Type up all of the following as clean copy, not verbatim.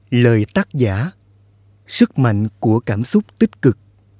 Lời tác giả: sức mạnh của cảm xúc tích cực.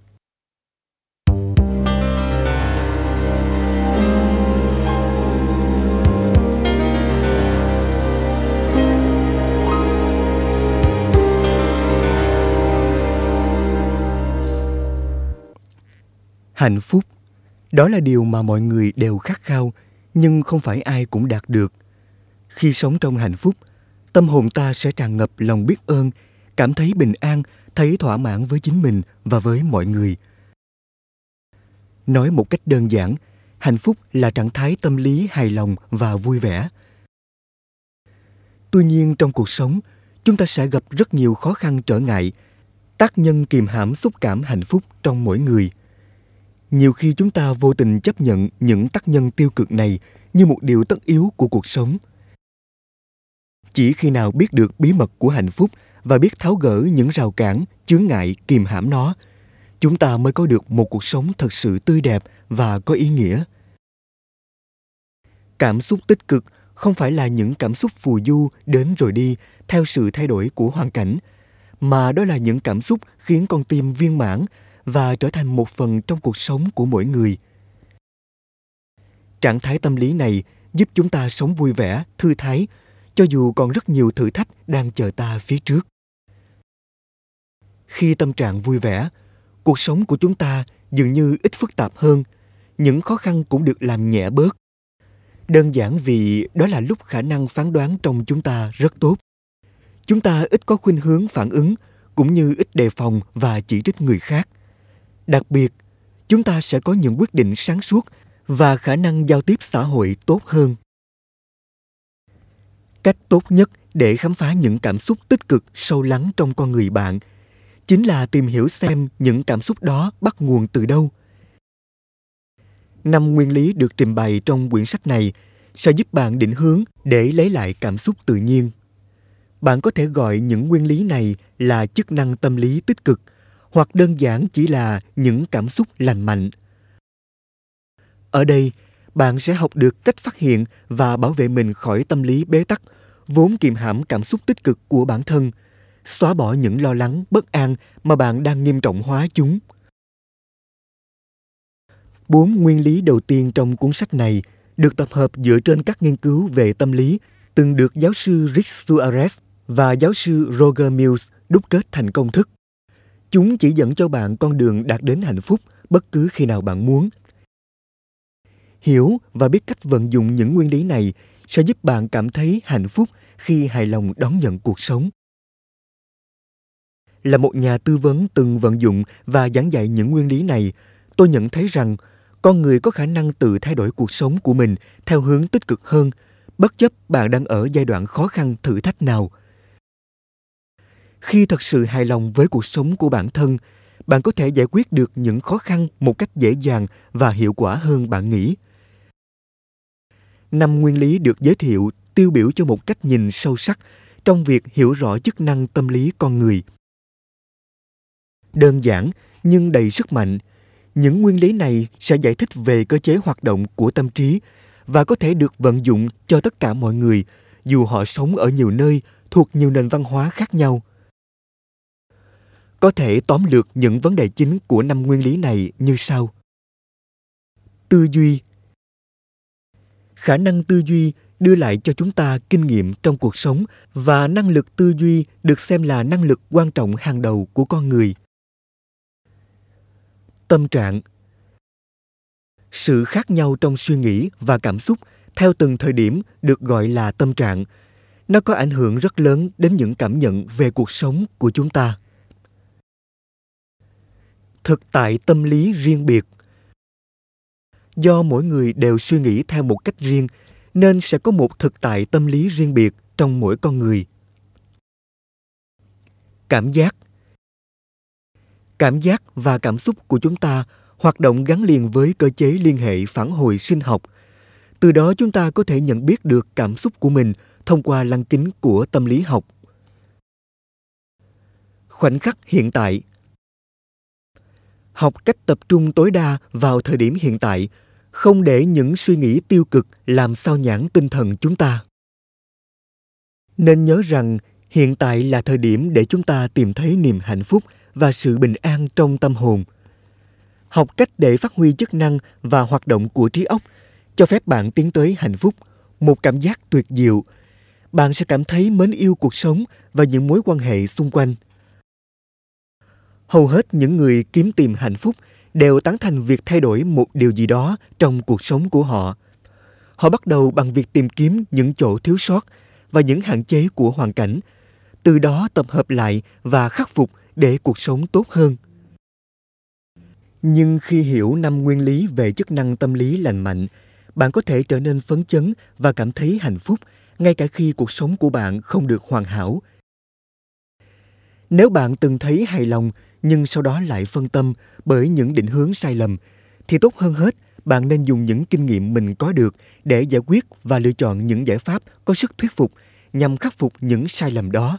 Hạnh phúc, đó là điều mà mọi người đều khát khao, nhưng không phải ai cũng đạt được. Khi sống trong hạnh phúc, tâm hồn ta sẽ tràn ngập lòng biết ơn, cảm thấy bình an, thấy thỏa mãn với chính mình và với mọi người. Nói một cách đơn giản, hạnh phúc là trạng thái tâm lý hài lòng và vui vẻ. Tuy nhiên trong cuộc sống, chúng ta sẽ gặp rất nhiều khó khăn trở ngại, tác nhân kìm hãm xúc cảm hạnh phúc trong mỗi người. Nhiều khi chúng ta vô tình chấp nhận những tác nhân tiêu cực này như một điều tất yếu của cuộc sống. Chỉ khi nào biết được bí mật của hạnh phúc và biết tháo gỡ những rào cản, chướng ngại kìm hãm nó, chúng ta mới có được một cuộc sống thật sự tươi đẹp và có ý nghĩa. Cảm xúc tích cực không phải là những cảm xúc phù du đến rồi đi theo sự thay đổi của hoàn cảnh, mà đó là những cảm xúc khiến con tim viên mãn và trở thành một phần trong cuộc sống của mỗi người. Trạng thái tâm lý này giúp chúng ta sống vui vẻ, thư thái, cho dù còn rất nhiều thử thách đang chờ ta phía trước. Khi tâm trạng vui vẻ, cuộc sống của chúng ta dường như ít phức tạp hơn, những khó khăn cũng được làm nhẹ bớt. Đơn giản vì đó là lúc khả năng phán đoán trong chúng ta rất tốt. Chúng ta ít có khuynh hướng phản ứng, cũng như ít đề phòng và chỉ trích người khác. Đặc biệt, chúng ta sẽ có những quyết định sáng suốt và khả năng giao tiếp xã hội tốt hơn. Cách tốt nhất để khám phá những cảm xúc tích cực sâu lắng trong con người bạn chính là tìm hiểu xem những cảm xúc đó bắt nguồn từ đâu. 5 nguyên lý được trình bày trong quyển sách này sẽ giúp bạn định hướng để lấy lại cảm xúc tự nhiên. Bạn có thể gọi những nguyên lý này là chức năng tâm lý tích cực, hoặc đơn giản chỉ là những cảm xúc lành mạnh. Ở đây, bạn sẽ học được cách phát hiện và bảo vệ mình khỏi tâm lý bế tắc, vốn kiềm hãm cảm xúc tích cực của bản thân, xóa bỏ những lo lắng, bất an mà bạn đang nghiêm trọng hóa chúng. 4 nguyên lý đầu tiên trong cuốn sách này được tập hợp dựa trên các nghiên cứu về tâm lý từng được giáo sư Rick Suarez và giáo sư Roger Mills đúc kết thành công thức. Chúng chỉ dẫn cho bạn con đường đạt đến hạnh phúc bất cứ khi nào bạn muốn. Hiểu và biết cách vận dụng những nguyên lý này sẽ giúp bạn cảm thấy hạnh phúc khi hài lòng đón nhận cuộc sống. Là một nhà tư vấn từng vận dụng và giảng dạy những nguyên lý này, tôi nhận thấy rằng con người có khả năng tự thay đổi cuộc sống của mình theo hướng tích cực hơn, bất chấp bạn đang ở giai đoạn khó khăn thử thách nào. Khi thật sự hài lòng với cuộc sống của bản thân, bạn có thể giải quyết được những khó khăn một cách dễ dàng và hiệu quả hơn bạn nghĩ. 5 nguyên lý được giới thiệu tiêu biểu cho một cách nhìn sâu sắc trong việc hiểu rõ chức năng tâm lý con người. Đơn giản nhưng đầy sức mạnh, những nguyên lý này sẽ giải thích về cơ chế hoạt động của tâm trí và có thể được vận dụng cho tất cả mọi người, dù họ sống ở nhiều nơi, thuộc nhiều nền văn hóa khác nhau. Có thể tóm lược những vấn đề chính của 5 nguyên lý này như sau. Tư duy. Khả năng tư duy đưa lại cho chúng ta kinh nghiệm trong cuộc sống, và năng lực tư duy được xem là năng lực quan trọng hàng đầu của con người. Tâm trạng. Sự khác nhau trong suy nghĩ và cảm xúc theo từng thời điểm được gọi là tâm trạng. Nó có ảnh hưởng rất lớn đến những cảm nhận về cuộc sống của chúng ta. Thực tại tâm lý riêng biệt. Do mỗi người đều suy nghĩ theo một cách riêng, nên sẽ có một thực tại tâm lý riêng biệt trong mỗi con người. Cảm giác. Cảm giác và cảm xúc của chúng ta hoạt động gắn liền với cơ chế liên hệ phản hồi sinh học. Từ đó chúng ta có thể nhận biết được cảm xúc của mình thông qua lăng kính của tâm lý học. Khoảnh khắc hiện tại. Học cách tập trung tối đa vào thời điểm hiện tại, không để những suy nghĩ tiêu cực làm xao nhãng tinh thần chúng ta. Nên nhớ rằng Hiện tại là thời điểm để chúng ta tìm thấy niềm hạnh phúc và sự bình an trong tâm hồn. Học cách để phát huy chức năng và hoạt động của trí óc cho phép bạn tiến tới hạnh phúc, một cảm giác tuyệt diệu. Bạn sẽ cảm thấy mến yêu cuộc sống và những mối quan hệ xung quanh. Hầu hết những người kiếm tìm hạnh phúc đều tán thành việc thay đổi một điều gì đó trong cuộc sống của họ. Họ bắt đầu bằng việc tìm kiếm những chỗ thiếu sót và những hạn chế của hoàn cảnh, từ đó tập hợp lại và khắc phục để cuộc sống tốt hơn. Nhưng khi hiểu 5 nguyên lý về chức năng tâm lý lành mạnh, bạn có thể trở nên phấn chấn và cảm thấy hạnh phúc ngay cả khi cuộc sống của bạn không được hoàn hảo. Nếu bạn từng thấy hài lòng nhưng sau đó lại phân tâm bởi những định hướng sai lầm, thì tốt hơn hết bạn nên dùng những kinh nghiệm mình có được để giải quyết và lựa chọn những giải pháp có sức thuyết phục nhằm khắc phục những sai lầm đó.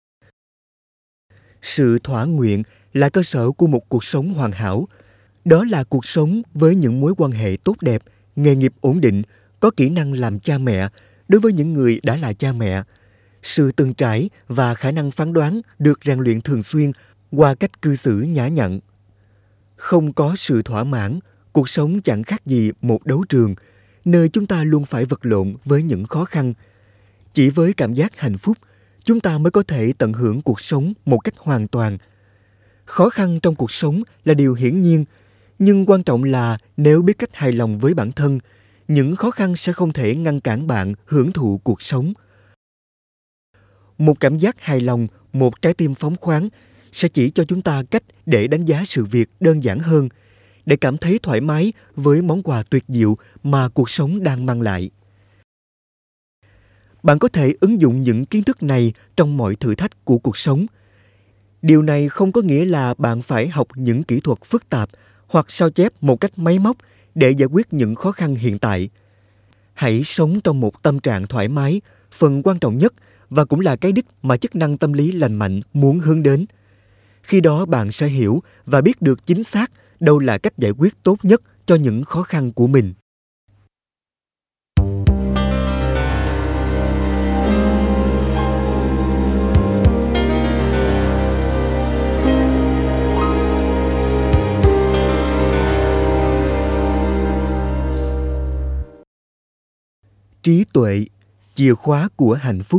Sự thỏa nguyện là cơ sở của một cuộc sống hoàn hảo. Đó là cuộc sống với những mối quan hệ tốt đẹp, nghề nghiệp ổn định, có kỹ năng làm cha mẹ đối với những người đã là cha mẹ, sự từng trải và khả năng phán đoán được rèn luyện thường xuyên qua cách cư xử nhã nhặn. Không có sự thỏa mãn, cuộc sống chẳng khác gì một đấu trường, nơi chúng ta luôn phải vật lộn với những khó khăn. Chỉ với cảm giác hạnh phúc, chúng ta mới có thể tận hưởng cuộc sống một cách hoàn toàn. Khó khăn trong cuộc sống là điều hiển nhiên, nhưng quan trọng là nếu biết cách hài lòng với bản thân, những khó khăn sẽ không thể ngăn cản bạn hưởng thụ cuộc sống. Một cảm giác hài lòng, một trái tim phóng khoáng sẽ chỉ cho chúng ta cách để đánh giá sự việc đơn giản hơn, để cảm thấy thoải mái với món quà tuyệt diệu mà cuộc sống đang mang lại. Bạn có thể ứng dụng những kiến thức này trong mọi thử thách của cuộc sống. Điều này không có nghĩa là bạn phải học những kỹ thuật phức tạp hoặc sao chép một cách máy móc để giải quyết những khó khăn hiện tại. Hãy sống trong một tâm trạng thoải mái, phần quan trọng nhất và cũng là cái đích mà chức năng tâm lý lành mạnh muốn hướng đến. Khi đó bạn sẽ hiểu và biết được chính xác đâu là cách giải quyết tốt nhất cho những khó khăn của mình. Trí tuệ, chìa khóa của hạnh phúc.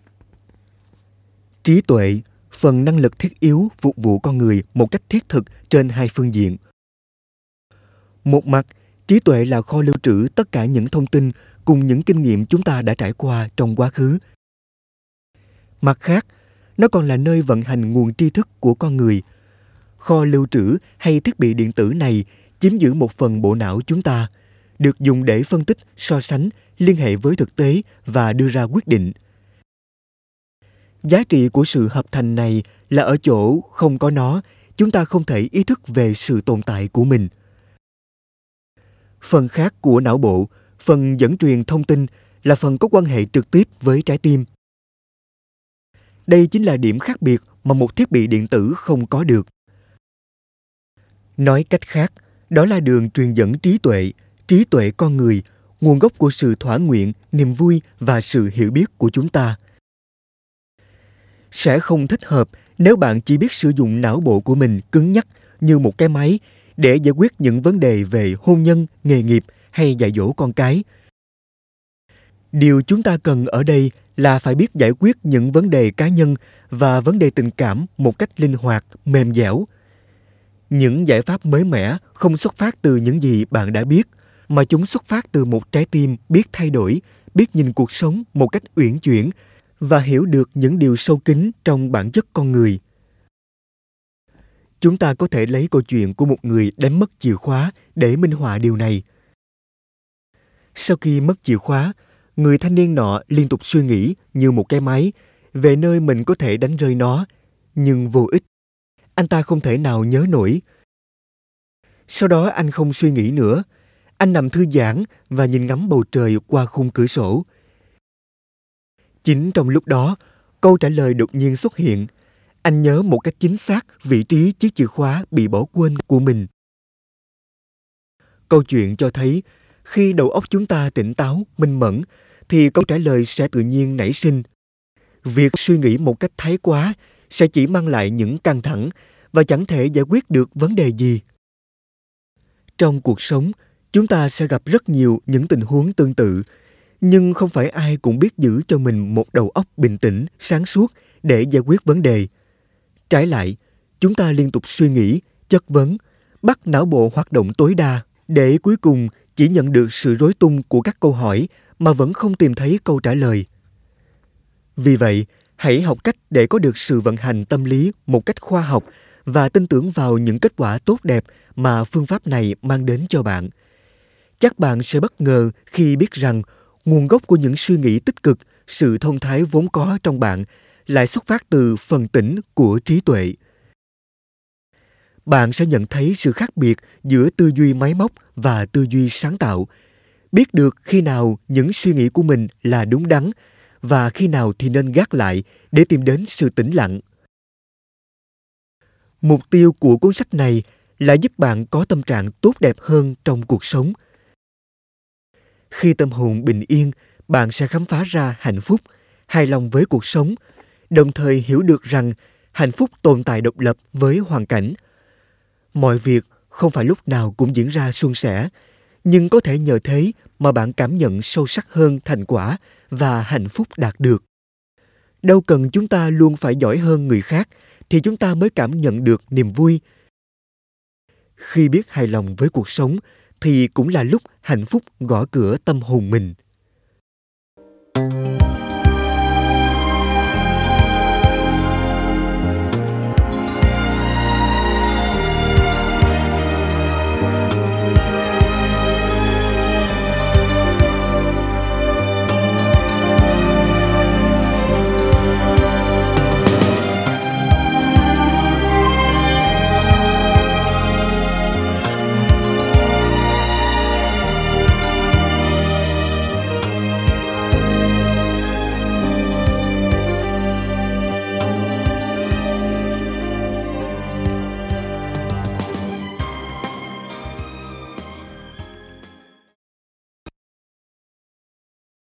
Trí tuệ, phần năng lực thiết yếu phục vụ con người một cách thiết thực trên hai phương diện. Một mặt, trí tuệ là kho lưu trữ tất cả những thông tin cùng những kinh nghiệm chúng ta đã trải qua trong quá khứ. Mặt khác, nó còn là nơi vận hành nguồn tri thức của con người. Kho lưu trữ hay thiết bị điện tử này chiếm giữ một phần bộ não chúng ta, được dùng để phân tích, so sánh, liên hệ với thực tế và đưa ra quyết định. Giá trị của sự hợp thành này là ở chỗ không có nó, chúng ta không thể ý thức về sự tồn tại của mình. Phần khác của não bộ, phần dẫn truyền thông tin, là phần có quan hệ trực tiếp với trái tim. Đây chính là điểm khác biệt mà một thiết bị điện tử không có được. Nói cách khác, đó là đường truyền dẫn trí tuệ con người, nguồn gốc của sự thỏa nguyện, niềm vui và sự hiểu biết của chúng ta. Sẽ không thích hợp nếu bạn chỉ biết sử dụng não bộ của mình cứng nhắc như một cái máy để giải quyết những vấn đề về hôn nhân, nghề nghiệp hay dạy dỗ con cái. Điều chúng ta cần ở đây là phải biết giải quyết những vấn đề cá nhân và vấn đề tình cảm một cách linh hoạt, mềm dẻo. Những giải pháp mới mẻ không xuất phát từ những gì bạn đã biết, mà chúng xuất phát từ một trái tim biết thay đổi, biết nhìn cuộc sống một cách uyển chuyển và hiểu được những điều sâu kín trong bản chất con người. Chúng ta có thể lấy câu chuyện của một người đánh mất chìa khóa để minh họa điều này. Sau khi mất chìa khóa, người thanh niên nọ liên tục suy nghĩ như một cái máy về nơi mình có thể đánh rơi nó, nhưng vô ích. Anh ta không thể nào nhớ nổi. Sau đó anh không suy nghĩ nữa. Anh nằm thư giãn và nhìn ngắm bầu trời qua khung cửa sổ. Chính trong lúc đó, câu trả lời đột nhiên xuất hiện. Anh nhớ một cách chính xác vị trí chiếc chìa khóa bị bỏ quên của mình. Câu chuyện cho thấy, khi đầu óc chúng ta tỉnh táo, minh mẫn, thì câu trả lời sẽ tự nhiên nảy sinh. Việc suy nghĩ một cách thái quá sẽ chỉ mang lại những căng thẳng và chẳng thể giải quyết được vấn đề gì. Trong cuộc sống, chúng ta sẽ gặp rất nhiều những tình huống tương tự, nhưng không phải ai cũng biết giữ cho mình một đầu óc bình tĩnh, sáng suốt để giải quyết vấn đề. Trái lại, chúng ta liên tục suy nghĩ, chất vấn, bắt não bộ hoạt động tối đa để cuối cùng chỉ nhận được sự rối tung của các câu hỏi mà vẫn không tìm thấy câu trả lời. Vì vậy, hãy học cách để có được sự vận hành tâm lý một cách khoa học và tin tưởng vào những kết quả tốt đẹp mà phương pháp này mang đến cho bạn. Chắc bạn sẽ bất ngờ khi biết rằng nguồn gốc của những suy nghĩ tích cực, sự thông thái vốn có trong bạn lại xuất phát từ phần tĩnh của trí tuệ. Bạn sẽ nhận thấy sự khác biệt giữa tư duy máy móc và tư duy sáng tạo, biết được khi nào những suy nghĩ của mình là đúng đắn và khi nào thì nên gác lại để tìm đến sự tĩnh lặng. Mục tiêu của cuốn sách này là giúp bạn có tâm trạng tốt đẹp hơn trong cuộc sống. Khi tâm hồn bình yên, bạn sẽ khám phá ra hạnh phúc, hài lòng với cuộc sống, đồng thời hiểu được rằng hạnh phúc tồn tại độc lập với hoàn cảnh. Mọi việc không phải lúc nào cũng diễn ra suôn sẻ, nhưng có thể nhờ thế mà bạn cảm nhận sâu sắc hơn thành quả và hạnh phúc đạt được. Đâu cần chúng ta luôn phải giỏi hơn người khác thì chúng ta mới cảm nhận được niềm vui. Khi biết hài lòng với cuộc sống thì cũng là lúc hạnh phúc gõ cửa tâm hồn mình.